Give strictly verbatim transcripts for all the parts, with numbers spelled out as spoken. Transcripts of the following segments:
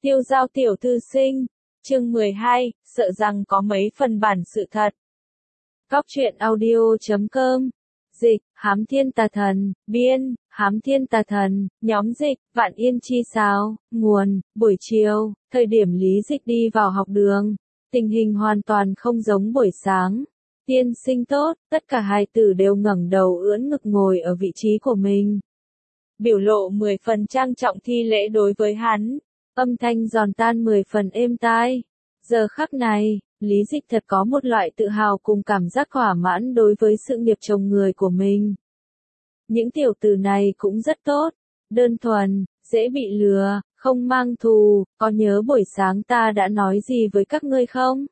Tiêu giao tiểu thư sinh, chương mười hai, sợ rằng có mấy phần bản sự thật. Góc truyện audio chấm com, dịch, Hám Thiên Tà Thần, biên, Hám Thiên Tà Thần, nhóm dịch, Vạn Yên Chi Sao, nguồn, buổi chiều, thời điểm Lý Dịch đi vào học đường, tình hình hoàn toàn không giống buổi sáng. Tiên sinh tốt, tất cả hài tử đều ngẩng đầu ưỡn ngực ngồi ở vị trí của mình. Biểu lộ mười phần trang trọng thi lễ đối với hắn, âm thanh giòn tan mười phần êm tai. Giờ khắc này, Lý Dịch thật có một loại tự hào cùng cảm giác thỏa mãn đối với sự nghiệp chồng người của mình. Những tiểu tử này cũng rất tốt, đơn thuần, dễ bị lừa, không mang thù, có nhớ buổi sáng ta đã nói gì với các ngươi không?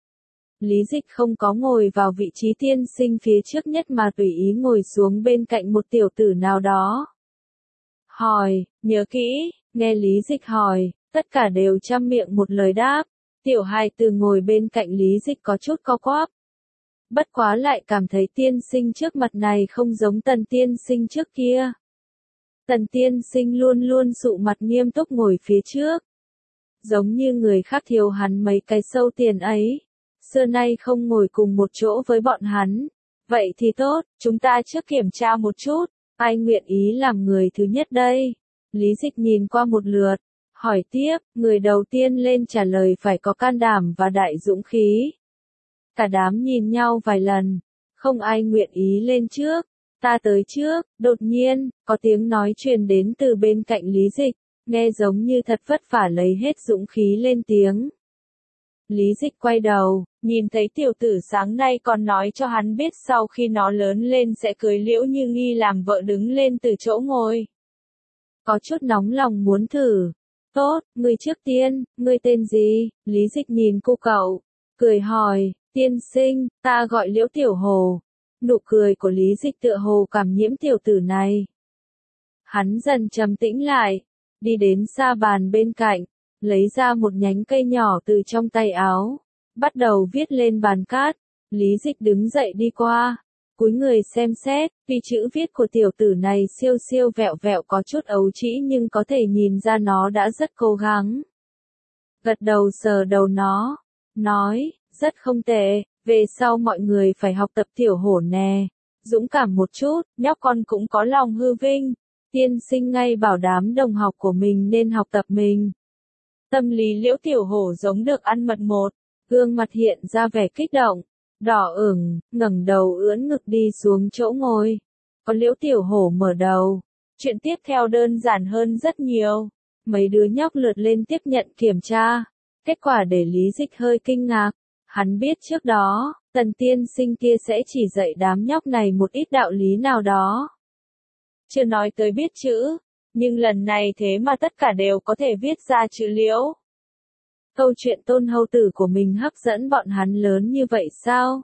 Lý Dịch không có ngồi vào vị trí tiên sinh phía trước nhất mà tùy ý ngồi xuống bên cạnh một tiểu tử nào đó. Hỏi, nhớ kỹ, nghe Lý Dịch hỏi, tất cả đều chăm miệng một lời đáp. Tiểu hài tử ngồi bên cạnh Lý Dịch có chút co quắp. Bất quá lại cảm thấy tiên sinh trước mặt này không giống tần tiên sinh trước kia. Tần tiên sinh luôn luôn sụ mặt nghiêm túc ngồi phía trước. Giống như người khác thiếu hắn mấy cái sâu tiền ấy. Xưa nay không ngồi cùng một chỗ với bọn hắn. Vậy thì tốt, chúng ta trước kiểm tra một chút. Ai nguyện ý làm người thứ nhất đây? Lý Dịch nhìn qua một lượt. Hỏi tiếp, người đầu tiên lên trả lời phải có can đảm và đại dũng khí. Cả đám nhìn nhau vài lần, không ai nguyện ý lên trước. Ta tới trước, đột nhiên, có tiếng nói truyền đến từ bên cạnh Lý Dịch, nghe giống như thật vất vả lấy hết dũng khí lên tiếng. Lý Dịch quay đầu, nhìn thấy tiểu tử sáng nay còn nói cho hắn biết sau khi nó lớn lên sẽ cưới Liễu Như Nghi làm vợ đứng lên từ chỗ ngồi. Có chút nóng lòng muốn thử. Tốt, ngươi trước tiên, ngươi tên gì? Lý Dịch nhìn cô cậu, cười hỏi, tiên sinh, ta gọi Liễu Tiểu Hồ. Nụ cười của Lý Dịch tựa hồ cảm nhiễm tiểu tử này. Hắn dần trầm tĩnh lại, đi đến xa bàn bên cạnh, lấy ra một nhánh cây nhỏ từ trong tay áo, bắt đầu viết lên bàn cát. Lý Dịch đứng dậy đi qua, cúi người xem xét, vì chữ viết của tiểu tử này siêu siêu vẹo vẹo có chút ấu trĩ nhưng có thể nhìn ra nó đã rất cố gắng. Gật đầu sờ đầu nó, nói, rất không tệ, về sau mọi người phải học tập tiểu hổ nè, dũng cảm một chút, nhóc con cũng có lòng hư vinh, tiên sinh ngay bảo đám đồng học của mình nên học tập mình. Tâm lý Liễu Tiểu Hổ giống được ăn mật một, gương mặt hiện ra vẻ kích động. Đỏ ửng, ngẩng đầu ưỡn ngực đi xuống chỗ ngồi. Có Liễu Tiểu Hổ mở đầu. Chuyện tiếp theo đơn giản hơn rất nhiều. Mấy đứa nhóc lượt lên tiếp nhận kiểm tra. Kết quả để Lý Dịch hơi kinh ngạc. Hắn biết trước đó, tần tiên sinh kia sẽ chỉ dạy đám nhóc này một ít đạo lý nào đó. Chưa nói tới biết chữ, nhưng lần này thế mà tất cả đều có thể viết ra chữ Liễu. Câu chuyện tôn hầu tử của mình hấp dẫn bọn hắn lớn như vậy sao?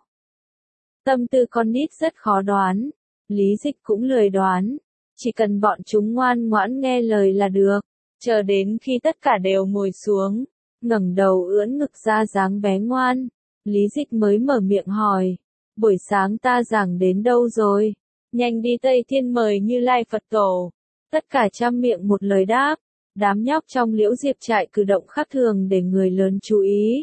Tâm tư con nít rất khó đoán. Lý Dịch cũng lười đoán. Chỉ cần bọn chúng ngoan ngoãn nghe lời là được. Chờ đến khi tất cả đều ngồi xuống, ngẩng đầu ưỡn ngực ra dáng bé ngoan, Lý Dịch mới mở miệng hỏi. Buổi sáng ta giảng đến đâu rồi? Nhanh đi Tây Thiên mời Như Lai Phật Tổ. Tất cả chăm miệng một lời đáp. Đám nhóc trong Liễu Diệp trại cử động khác thường để người lớn chú ý.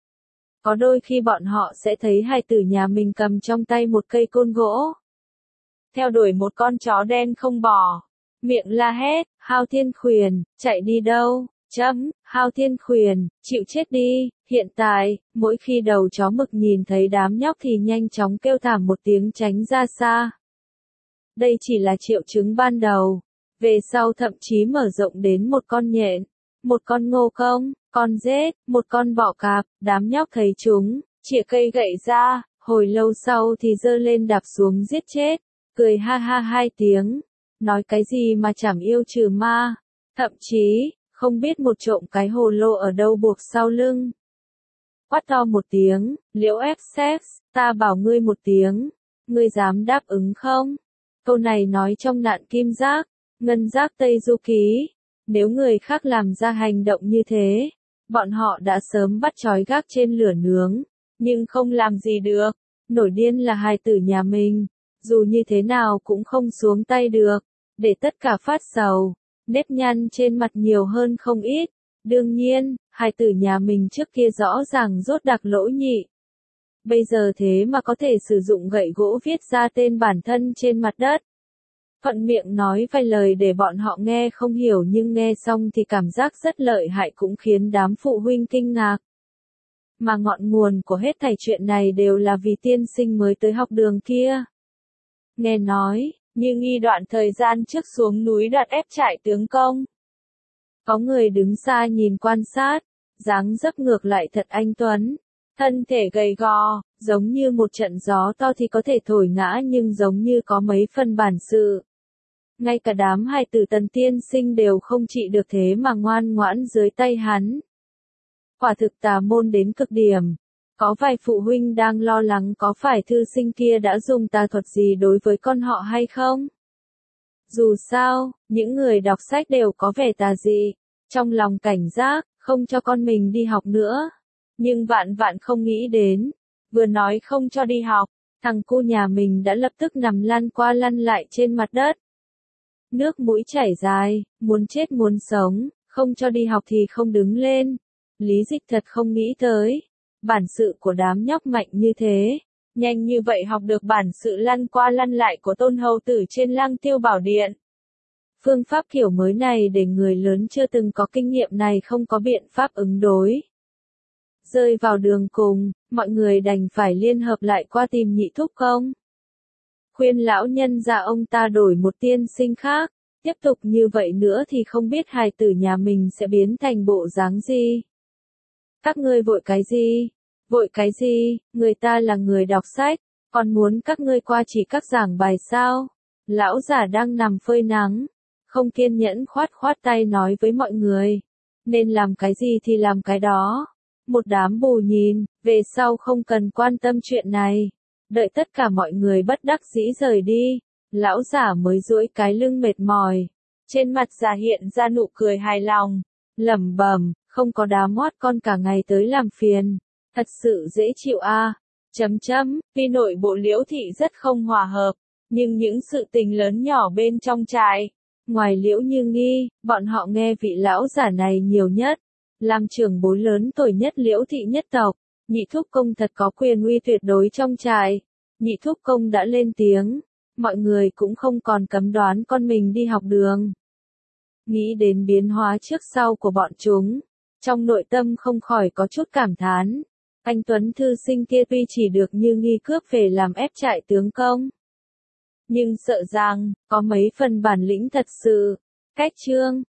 Có đôi khi bọn họ sẽ thấy hài tử nhà mình cầm trong tay một cây côn gỗ. Theo đuổi một con chó đen không bỏ. Miệng la hét, Hao Thiên Khuyển, chạy đi đâu? Chấm, Hao Thiên Khuyển, chịu chết đi. Hiện tại, mỗi khi đầu chó mực nhìn thấy đám nhóc thì nhanh chóng kêu thảm một tiếng tránh ra xa. Đây chỉ là triệu chứng ban đầu. Về sau thậm chí mở rộng đến một con nhện, một con ngô công, con rết, một con bọ cạp, đám nhóc thấy chúng, chĩa cây gậy ra, hồi lâu sau thì giơ lên đạp xuống giết chết, cười ha ha hai tiếng, nói cái gì mà chẳng yêu trừ ma, thậm chí, không biết một trộm cái hồ lô ở đâu buộc sau lưng. Quát to một tiếng, Liễu Essex, ta bảo ngươi một tiếng, ngươi dám đáp ứng không? Câu này nói trong nạn kim giác. Ngân giác Tây Du Ký, nếu người khác làm ra hành động như thế, bọn họ đã sớm bắt trói gác trên lửa nướng, nhưng không làm gì được, nổi điên là hài tử nhà mình, dù như thế nào cũng không xuống tay được, để tất cả phát sầu, nếp nhăn trên mặt nhiều hơn không ít, Đương nhiên, hài tử nhà mình trước kia rõ ràng rốt đặc lỗ nhị. Bây giờ thế mà có thể sử dụng gậy gỗ viết ra tên bản thân trên mặt đất. Thuận miệng nói vài lời để bọn họ nghe không hiểu nhưng nghe xong thì cảm giác rất lợi hại cũng khiến đám phụ huynh kinh ngạc. Mà ngọn nguồn của hết thảy chuyện này đều là vì tiên sinh mới tới học đường kia. Nghe nói, Như Nghi đoạn thời gian trước xuống núi đặt ép trại tướng công. Có người đứng xa nhìn quan sát, dáng dấp ngược lại thật anh tuấn. Thân thể gầy gò, giống như một trận gió to thì có thể thổi ngã nhưng giống như có mấy phần bản sự. Ngay cả đám hài tử Tần tiên sinh đều không trị được thế mà ngoan ngoãn dưới tay hắn. Quả thực tà môn đến cực điểm. Có vài phụ huynh đang lo lắng có phải thư sinh kia đã dùng tà thuật gì đối với con họ hay không? Dù sao, những người đọc sách đều có vẻ tà dị, trong lòng cảnh giác, không cho con mình đi học nữa. Nhưng vạn vạn không nghĩ đến, vừa nói không cho đi học, thằng cu nhà mình đã lập tức nằm lăn qua lăn lại trên mặt đất. Nước mũi chảy dài, muốn chết muốn sống, không cho đi học thì không đứng lên. Lý Dịch thật không nghĩ tới, bản sự của đám nhóc mạnh như thế, nhanh như vậy học được bản sự lăn qua lăn lại của tôn hầu tử trên Lăng Tiêu Bảo Điện. Phương pháp kiểu mới này để người lớn chưa từng có kinh nghiệm này không có biện pháp ứng đối. Rơi vào đường cùng, mọi người đành phải liên hợp lại qua tìm Nhị Thúc Công. Khuyên lão nhân ra ông ta đổi một tiên sinh khác, tiếp tục như vậy nữa thì không biết hài tử nhà mình sẽ biến thành bộ dáng gì. Các ngươi vội cái gì? Vội cái gì? Người ta là người đọc sách, còn muốn các ngươi qua chỉ các giảng bài sao? Lão giả đang nằm phơi nắng, không kiên nhẫn khoát khoát tay nói với mọi người. Nên làm cái gì thì làm cái đó. Một đám bù nhìn, về sau không cần quan tâm chuyện này. Đợi tất cả mọi người bất đắc dĩ rời đi, lão giả mới duỗi cái lưng mệt mỏi. Trên mặt già hiện ra nụ cười hài lòng, lẩm bẩm, không có đám mót con cả ngày tới làm phiền. Thật sự dễ chịu a. À. Chấm chấm, tuy nội bộ Liễu thị rất không hòa hợp, nhưng những sự tình lớn nhỏ bên trong trại, ngoài Liễu Như Nghi, bọn họ nghe vị lão giả này nhiều nhất. Làm trưởng bối lớn tuổi nhất Liễu thị nhất tộc, Nhị Thúc Công thật có quyền uy tuyệt đối trong trại. Nhị Thúc Công đã lên tiếng, mọi người cũng không còn cấm đoán con mình đi học đường. Nghĩ đến biến hóa trước sau của bọn chúng, trong nội tâm không khỏi có chút cảm thán. Anh Tuấn thư sinh kia tuy chỉ được Như Nghi cướp về làm ép trại tướng công, nhưng sợ rằng, có mấy phần bản lĩnh thật sự. Cách chương